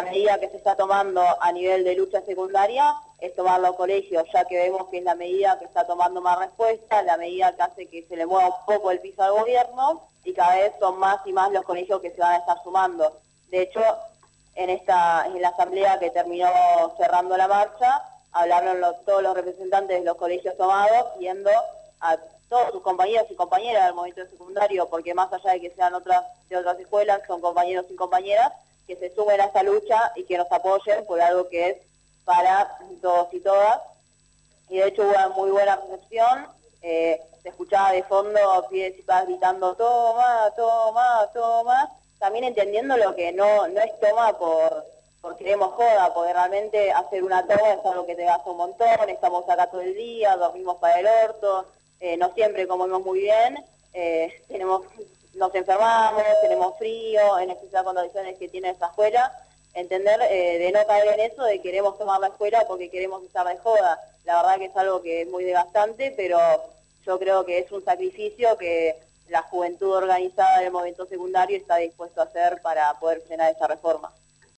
medida que se está tomando a nivel de lucha secundaria es tomar los colegios, ya que vemos que es la medida que está tomando más respuesta, la medida que hace que se le mueva un poco el piso al gobierno, y cada vez son más y más los colegios que se van a estar sumando. De hecho, en la asamblea que terminó cerrando la marcha, hablaron todos los representantes de los colegios tomados, viendo a todos sus compañeros y compañeras del movimiento secundario, porque más allá de que sean de otras escuelas, son compañeros y compañeras, que se sumen a esta lucha y que nos apoyen por algo que es para todos y todas. Y de hecho hubo una muy buena recepción, se escuchaba de fondo pibes y pibas gritando toma, toma, toma, también entendiendo lo que no es toma por queremos joda, porque realmente hacer una toma es algo que te gasta un montón, estamos acá todo el día, dormimos para el orto, no siempre comemos muy bien, nos enfermamos, tenemos frío, en especial con las condiciones que tiene esta escuela, entender de no caer en eso, de queremos tomar la escuela porque queremos estar de joda. La verdad que es algo que es muy desgastante, pero yo creo que es un sacrificio que la juventud organizada del movimiento secundario está dispuesto a hacer para poder frenar esa reforma.